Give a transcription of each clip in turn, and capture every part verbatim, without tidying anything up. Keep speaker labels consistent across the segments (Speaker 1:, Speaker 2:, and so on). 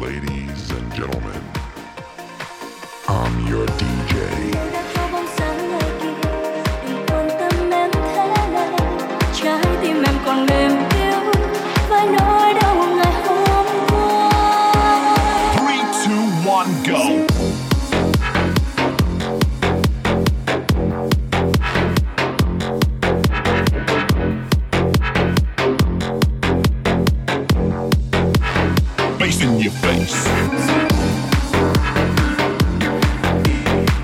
Speaker 1: Ladies and gentlemen, I'm your đi jay.
Speaker 2: Đã có bóng sáng ngày kia, đừng quan tâm em thế này. Trái tim em còn mềm yếu với nỗi đau ngày hôm qua.
Speaker 3: three, two, one, go. Bass in your face.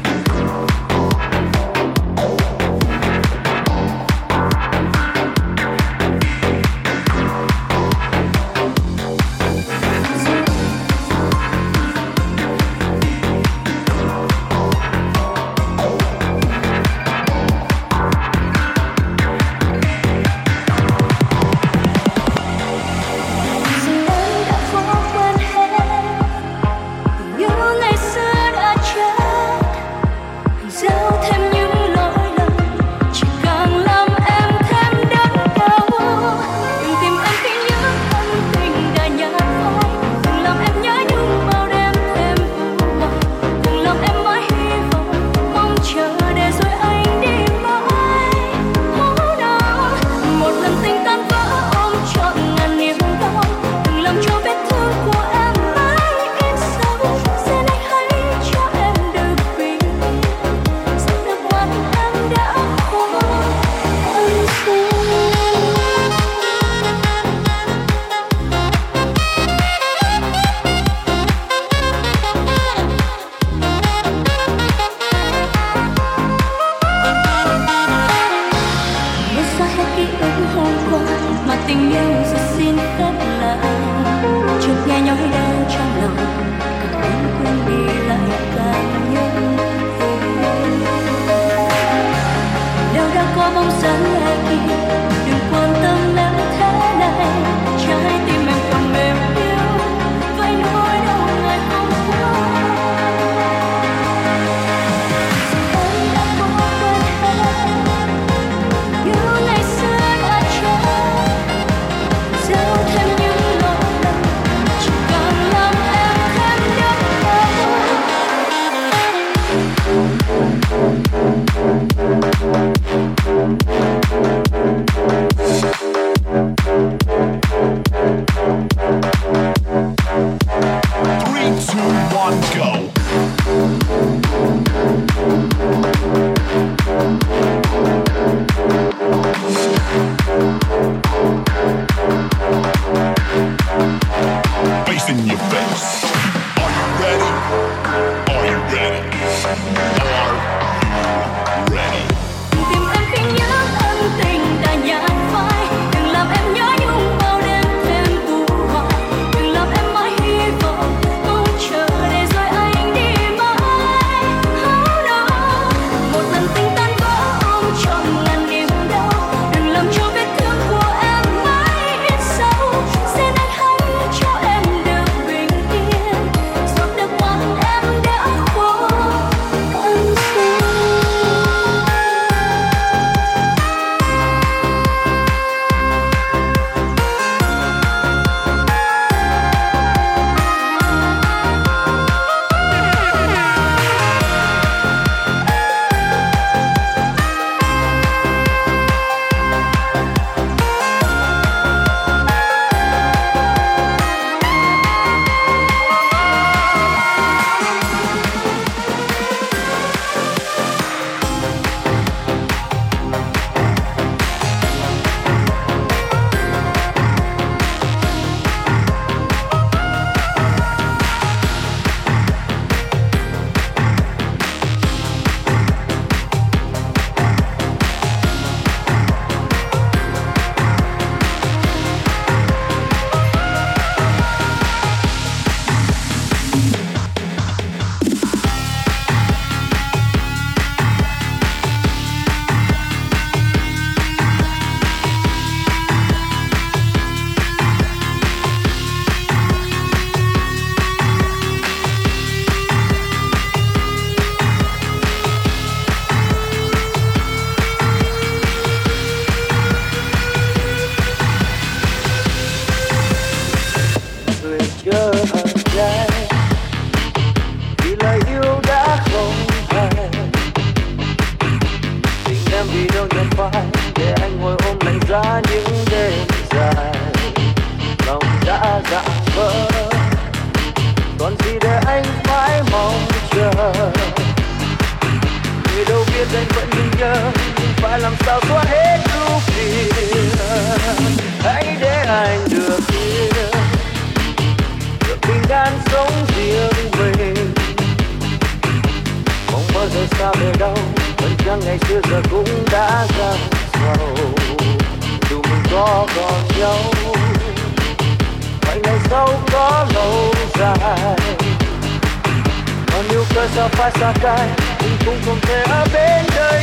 Speaker 4: biết anh vẫn luôn nhớ, nhưng phải làm sao xóa hết ưu phiền. Hãy để anh được yên, được bình an sống riêng mình. Không bao giờ xa về đâu, vẫn chẳng ngày xưa giờ cũng đã giàu giàu. Dù mình có còn nhau, vậy ngày sau có lâu dài. Còn yêu cơ sao phải xa cách, mình cũng không thể ở bên đời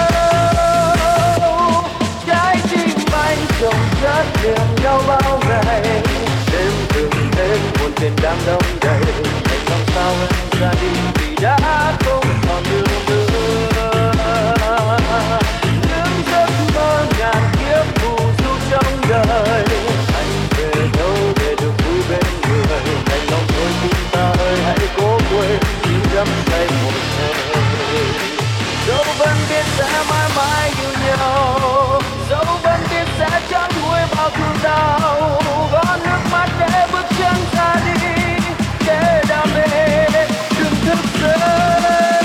Speaker 4: nhau. Trái tim anh chồng chất niềm nhau bao ngày, đêm từng đêm buồn phiền đang đông đầy. Anh làm sao em ra đi vì đã không còn đường nữa. Những giấc mơ ngàn kiếp phù du trong đời, anh về đâu để được vui bên người. Anh lòng thôi tim ta ơi hãy cố quên những đắm say một thời. Dẫu vẫn biết sẽ mãi mãi yêu nhau, dẫu vẫn biết sẽ chẳng nguôi bao thương đau. Gót nước mắt để bước chân ra đi, để đam mê đừng thức giấc.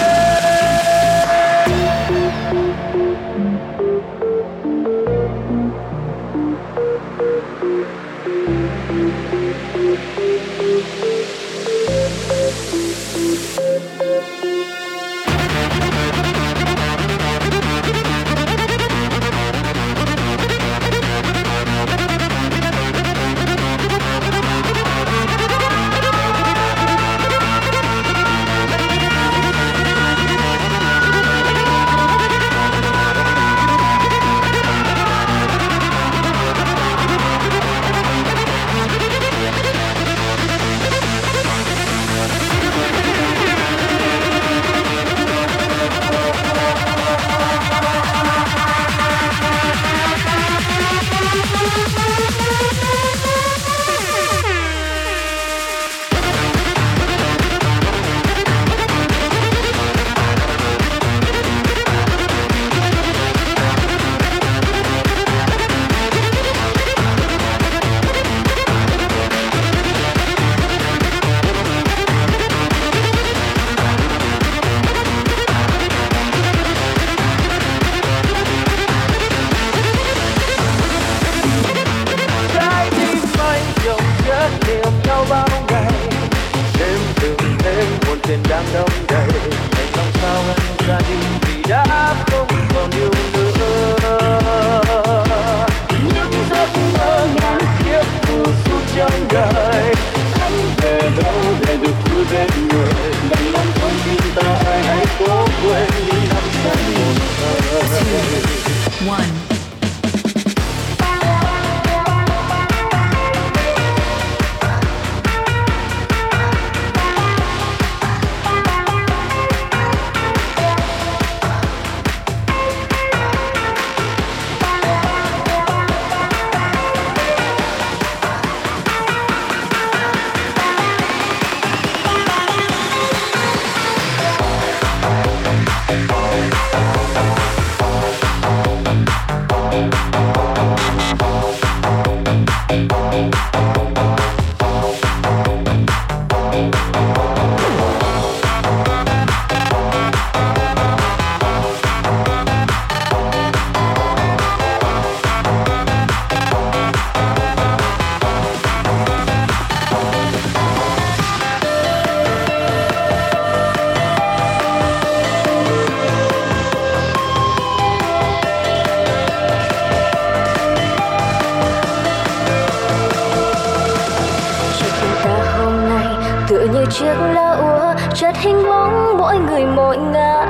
Speaker 2: chiếc lá úa chợt hình bóng mỗi người mỗi ngã,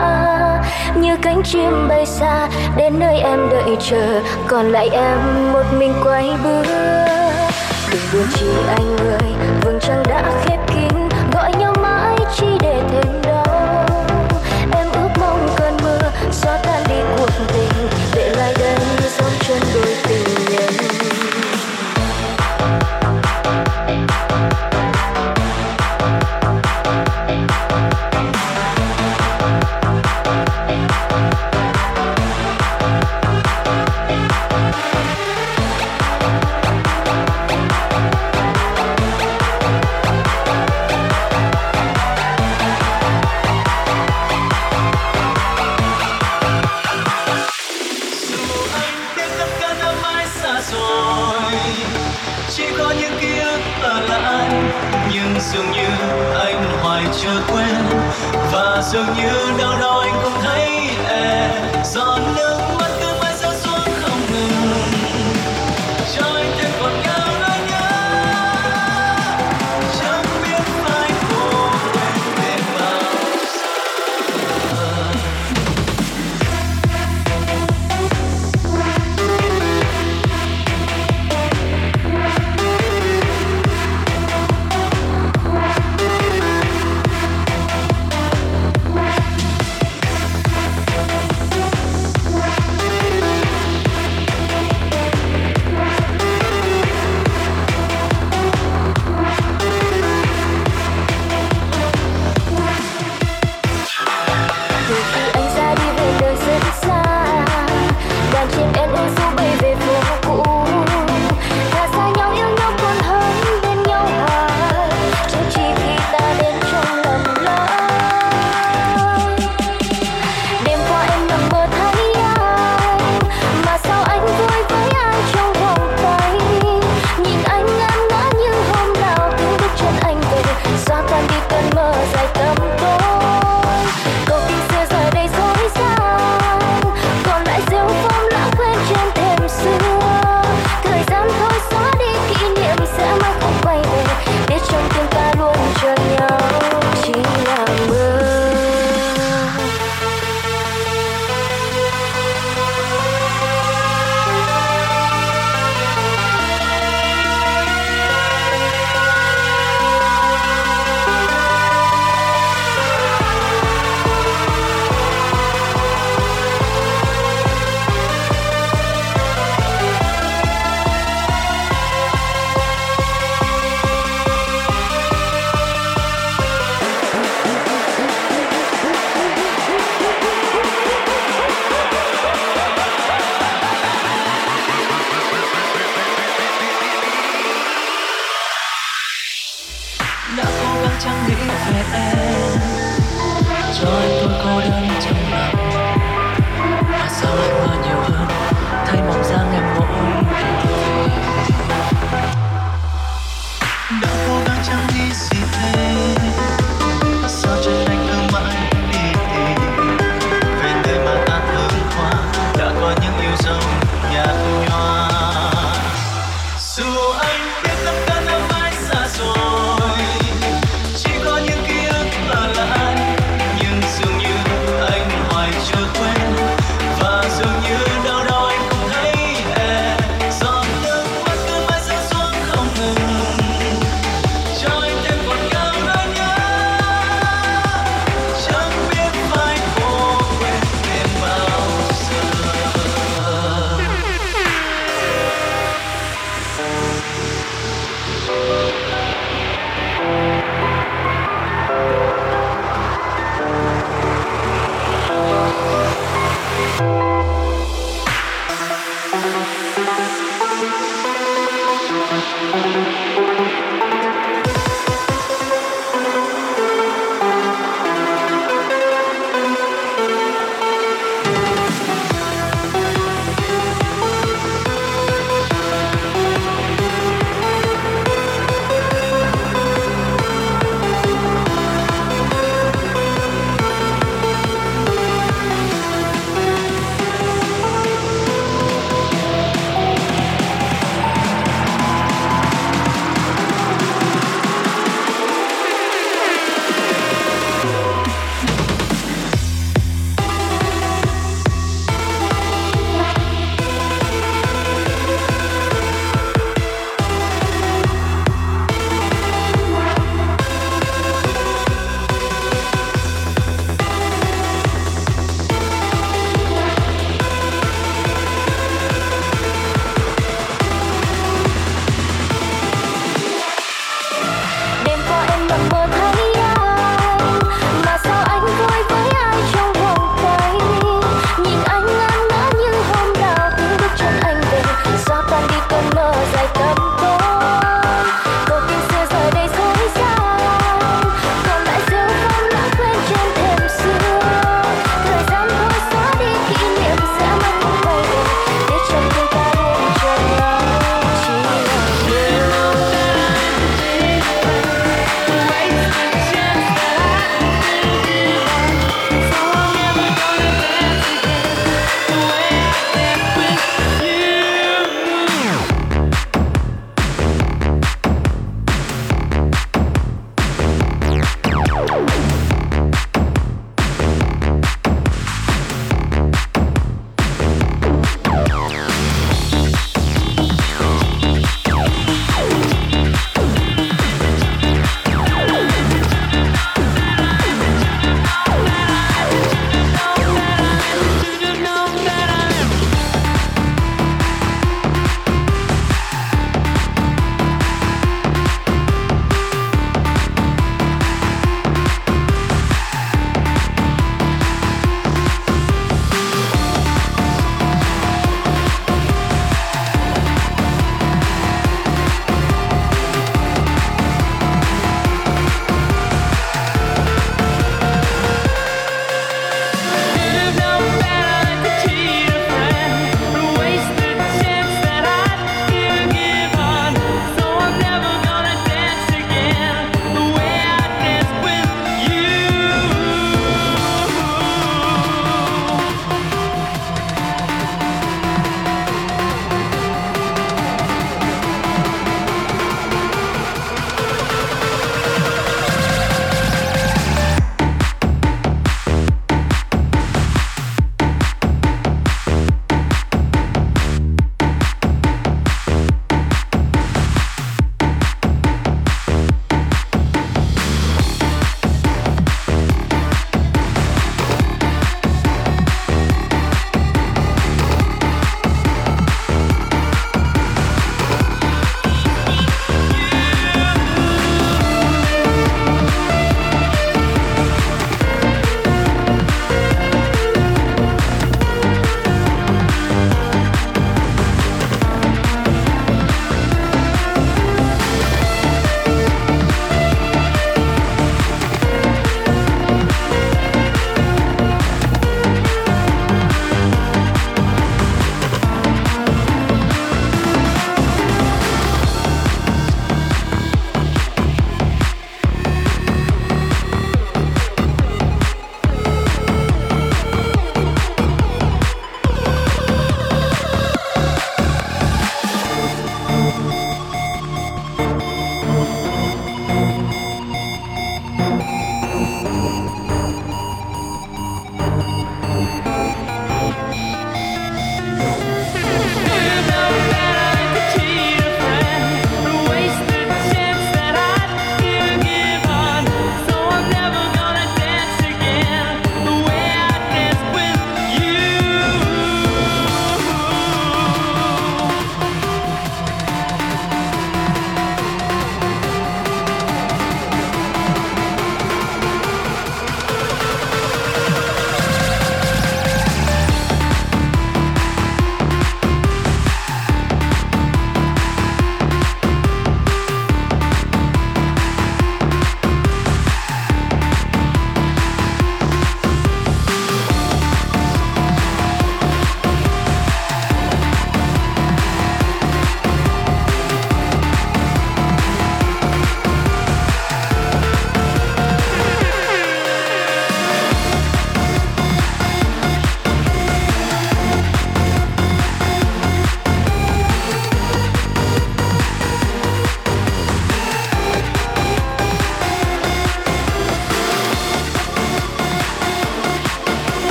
Speaker 2: như cánh chim bay xa đến nơi em đợi chờ, còn lại em một mình quay bước. Đừng buồn chi anh ơi, vầng trăng đã khép kín, gọi nhau mãi chỉ để thêm đau. Em ước mong cơn mưa xóa tan đi cuộc tình, để lại đây dấu chân đôi tình nhân.
Speaker 5: dường như đâu đâu anh cũng thấy em, giọt nước mắt cứ mãi rơi xuống không ngừng, cho anh thêm còn nhớ nỗi nhớ, chẳng biết phải cố quên đến bao giờ.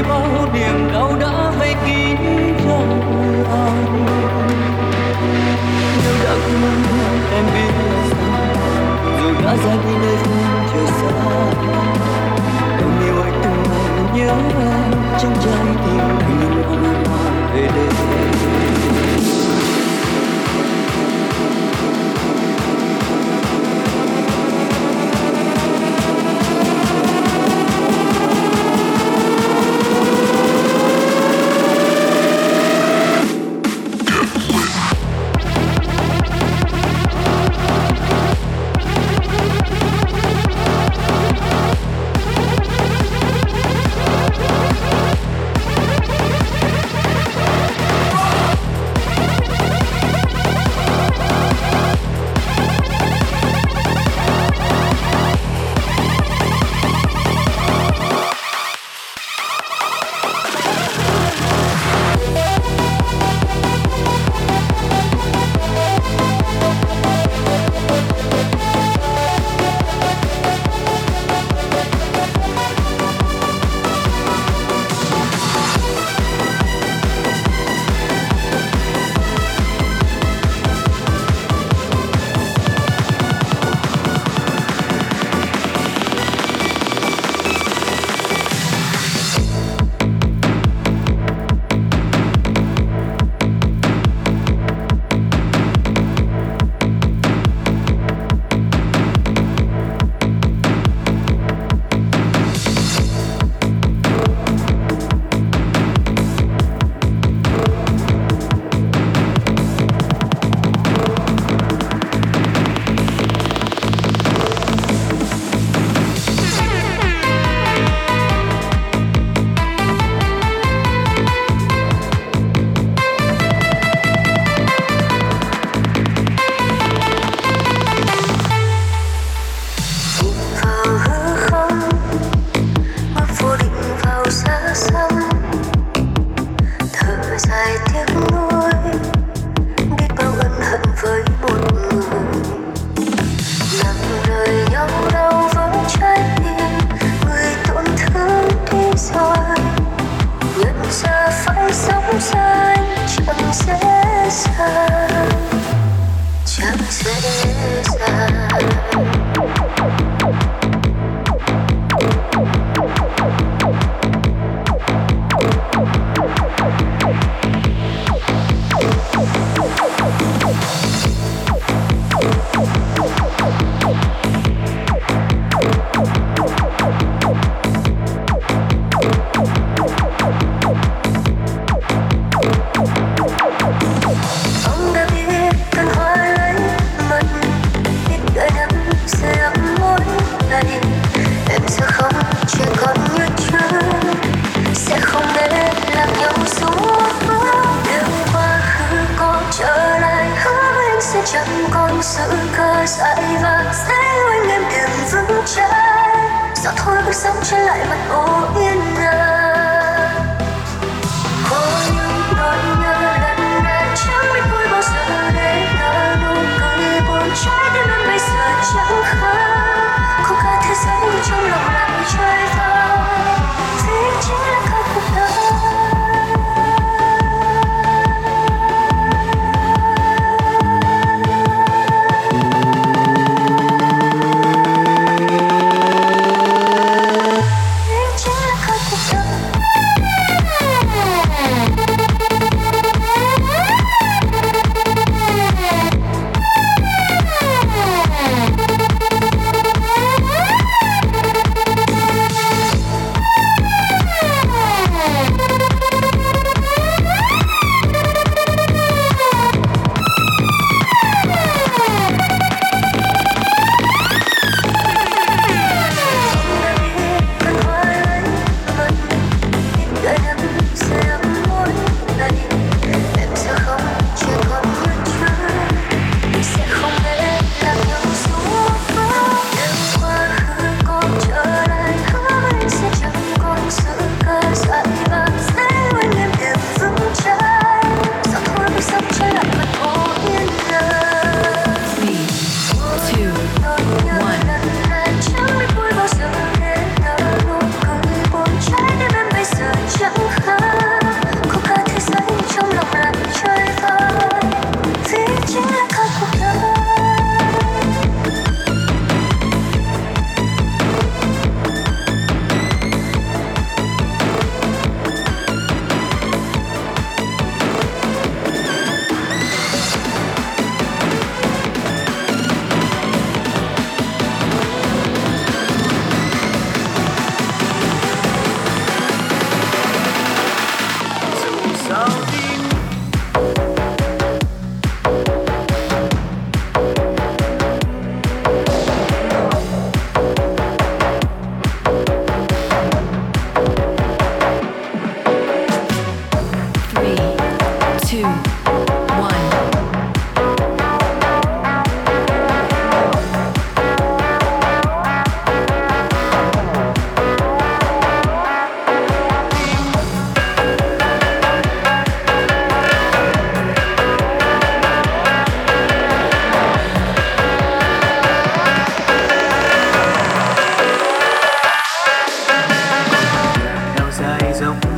Speaker 5: bao niềm đau đã vây kín trong lòng. Nếu đã quên em biết rằng dù đã ra đi nơi phương trời xa, em yêu anh từng ngày nhớ em trong trái tim anh luôn hoang mang về đây.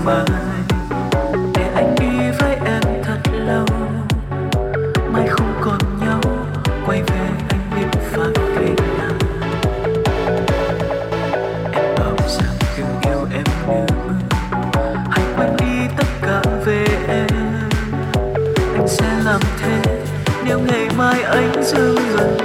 Speaker 5: mai để anh đi với em thật lâu. Mai không còn nhau, quay về anh biết phải thế nào. Em bảo rằng đừng yêu em nữa, hãy quên đi tất cả về em. Anh sẽ làm thế nếu ngày mai anh dừng gần.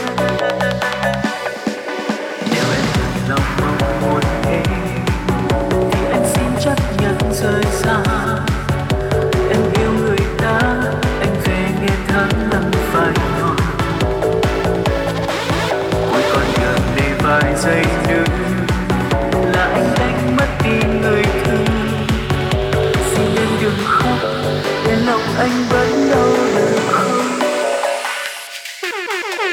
Speaker 5: Nếu em thật lòng mong muốn thế thì anh xin chấp nhận rời xa. Em yêu người ta, anh về nghe tháng năm phai nhòa. Cuối con đường này vài giây nữa là anh đánh mất đi người thương. Xin em đừng khóc, để lòng anh vẫn đau được không?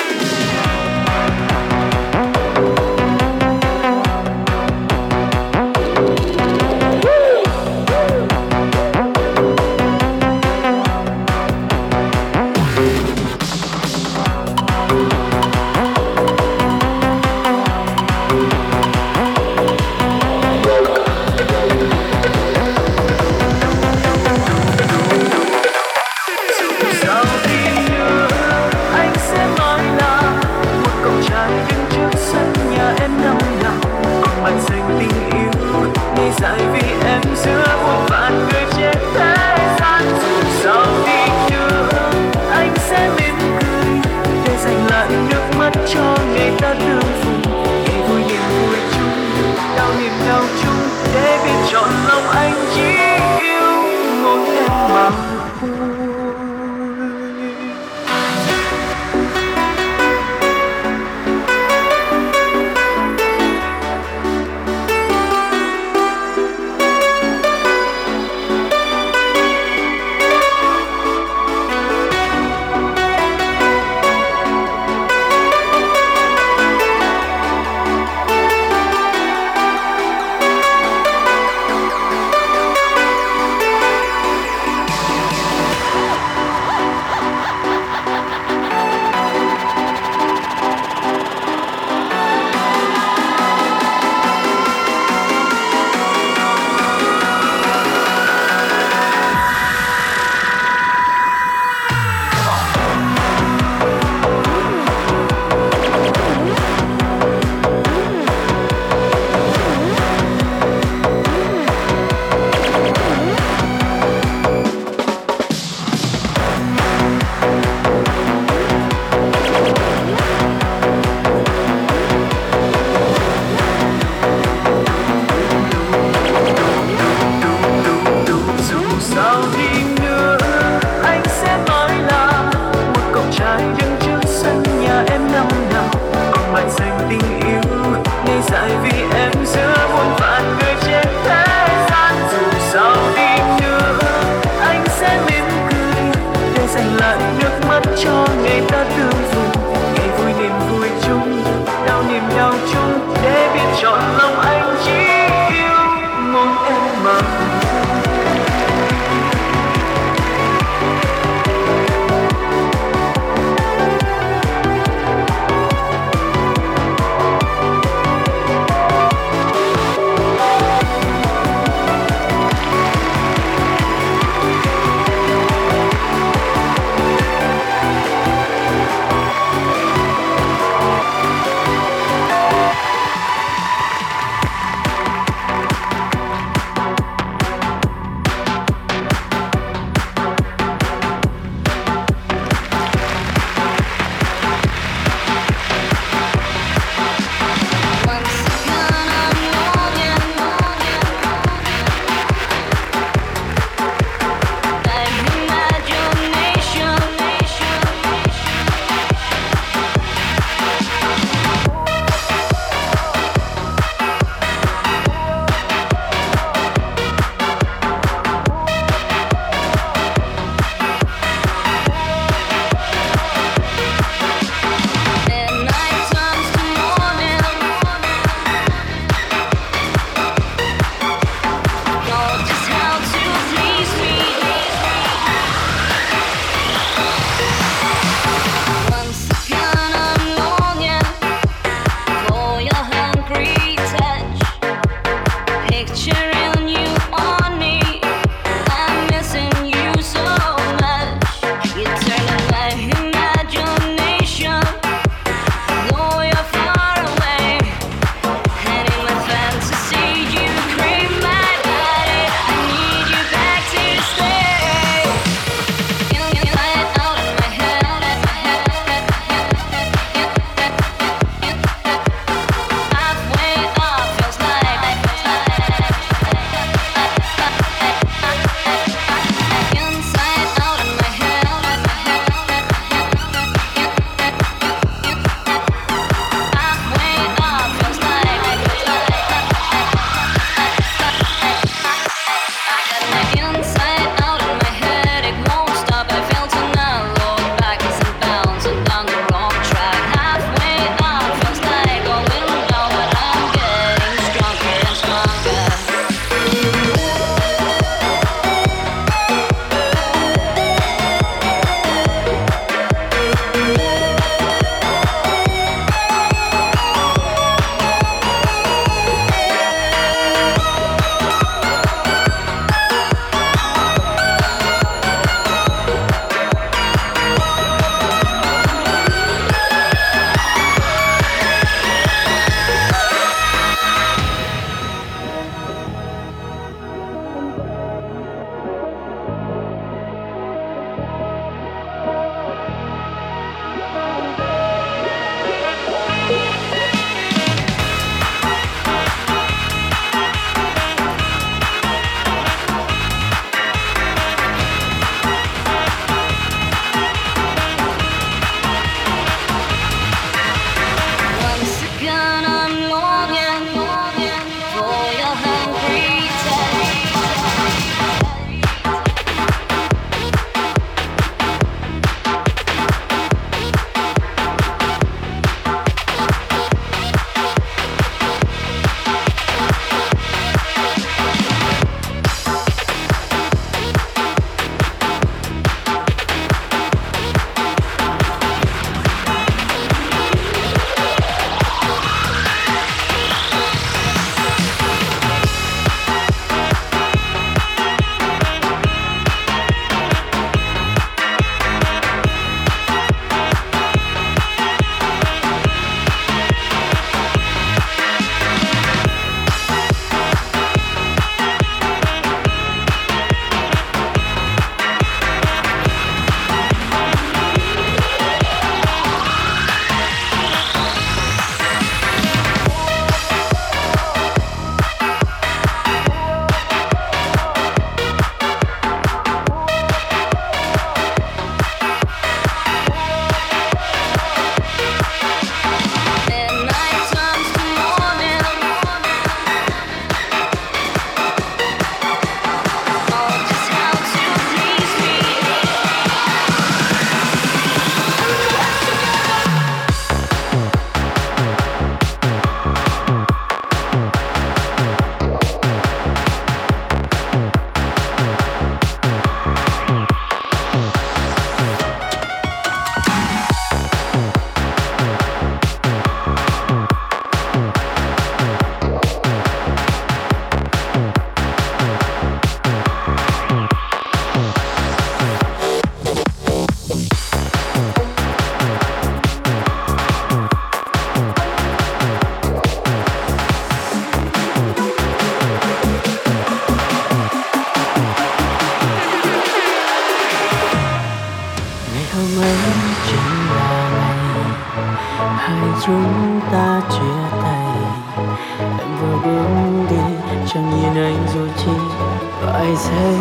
Speaker 5: chúng ta chia tay, em vừa bước đi chẳng nhìn anh dù chỉ vài giây.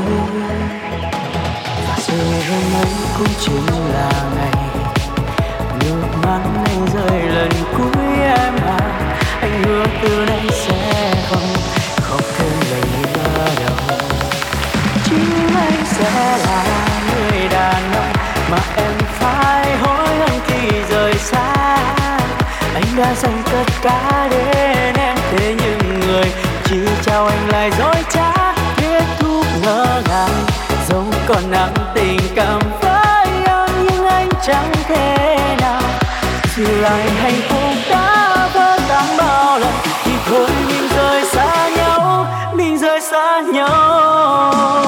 Speaker 5: Và rồi ngày hôm ấy cũng chính là ngày nước mắt anh rơi lần cuối em à. Anh hứa từ nay sẽ không khóc thêm lần nữa đâu. Chính anh sẽ là người đàn ông mà em phải hối hận khi rời xa. Anh đã dành tất cả đến em, thế nhưng người chỉ trao anh lại dối trá. Kết thúc ngỡ ngàng dẫu còn nặng tình cảm với em, nhưng anh chẳng thể nào giữ lại hạnh phúc đã vỡ tan bao lần. Thì thôi mình rời xa nhau, mình rời xa nhau.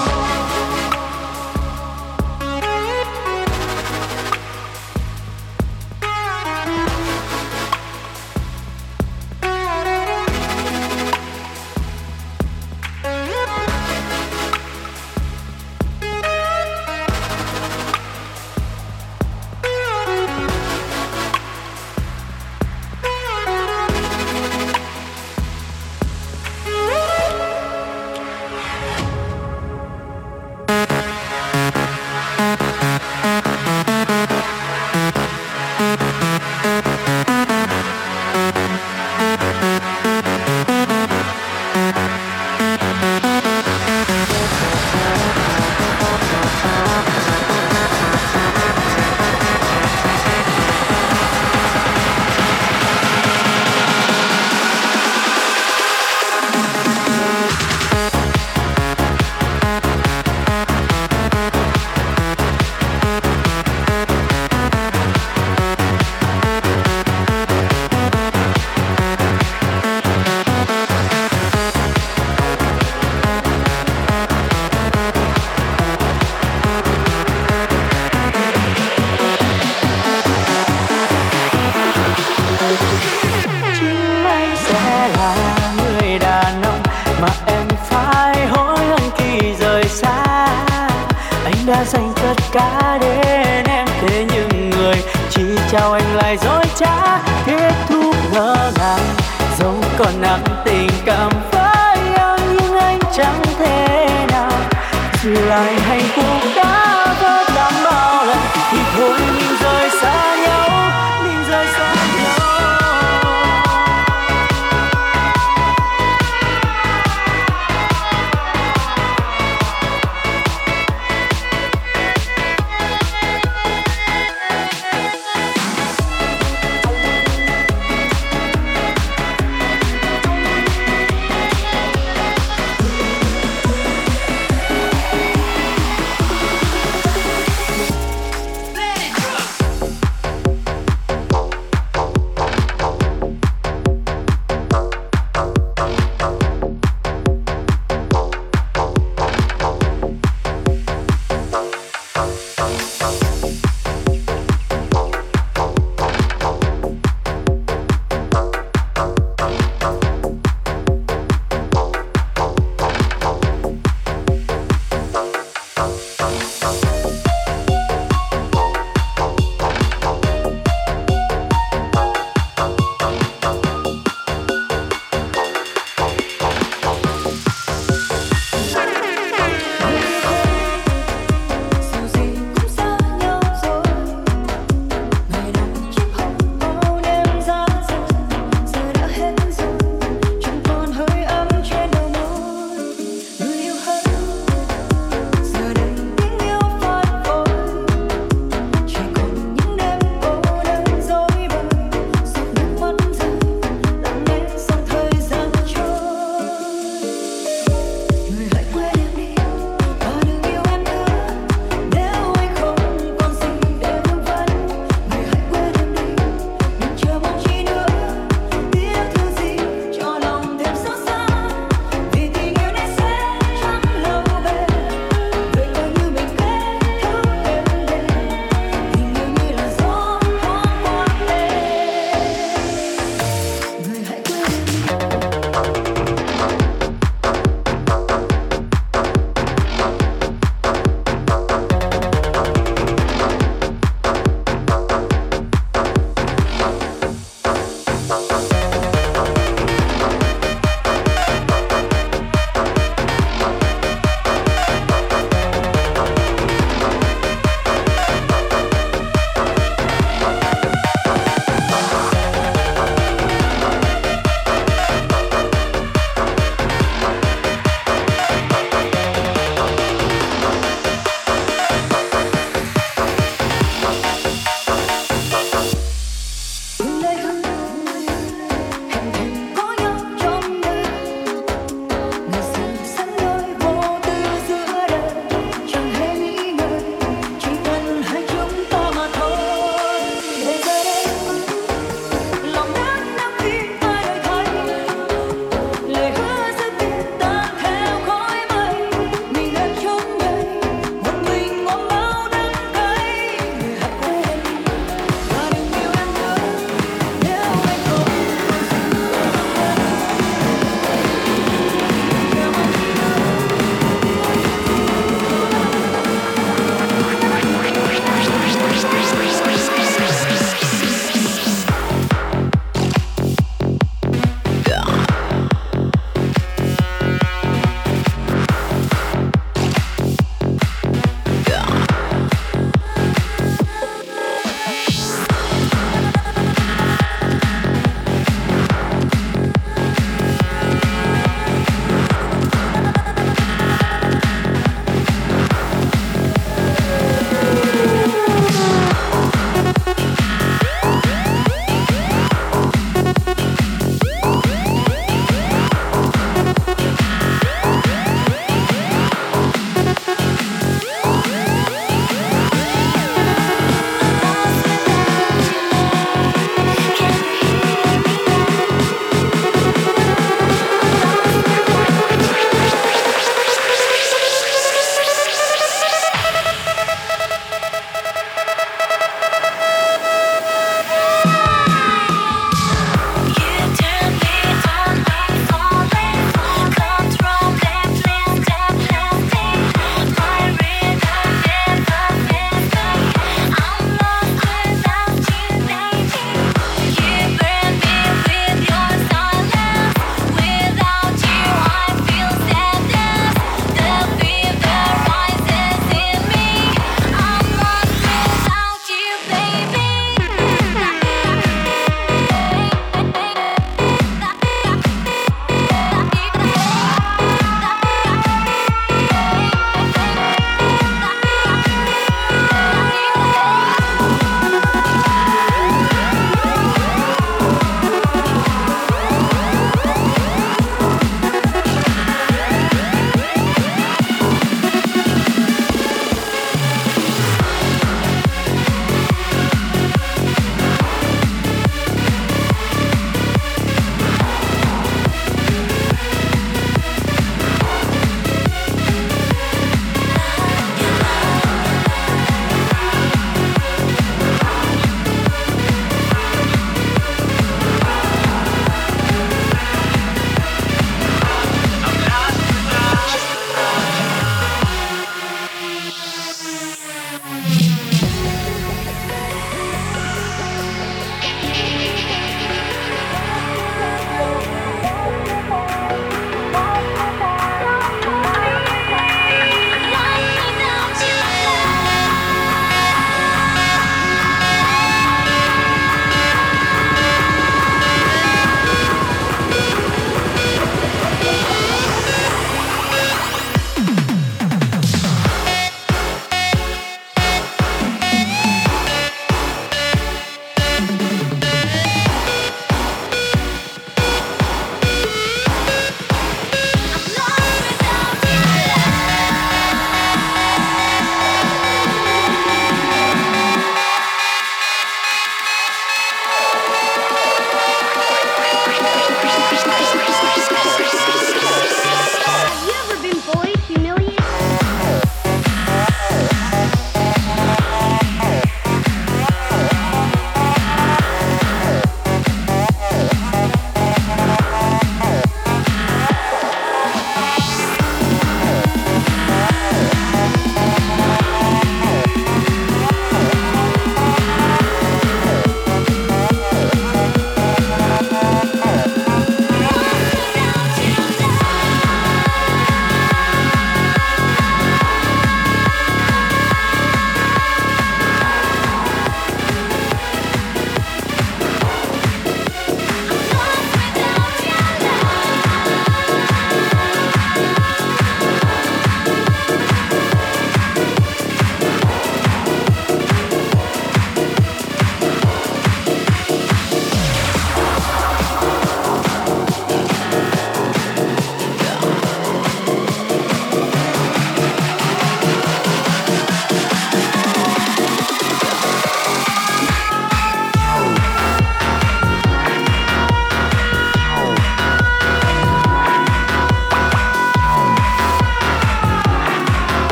Speaker 5: Đã dành tất cả đến em, thế nhưng người chỉ trao anh lại dối trá. Kết thúc ngỡ ngàng dẫu còn nặng tình cảm với em, nhưng anh chẳng thể nào giữ lại hạnh phúc đã vỡ tan bao lần. Thì thôi mình rời xa nhau, mình rời xa nhau.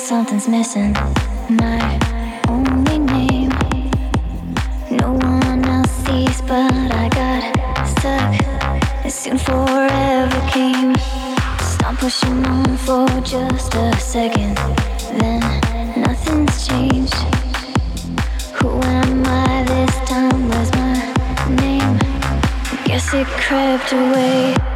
Speaker 2: something's missing. My only name. No one else sees, but I got stuck. And soon forever came. Stop pushing on for just a second. Then nothing's changed. Who am I this time? Where's my name? I guess it crept away.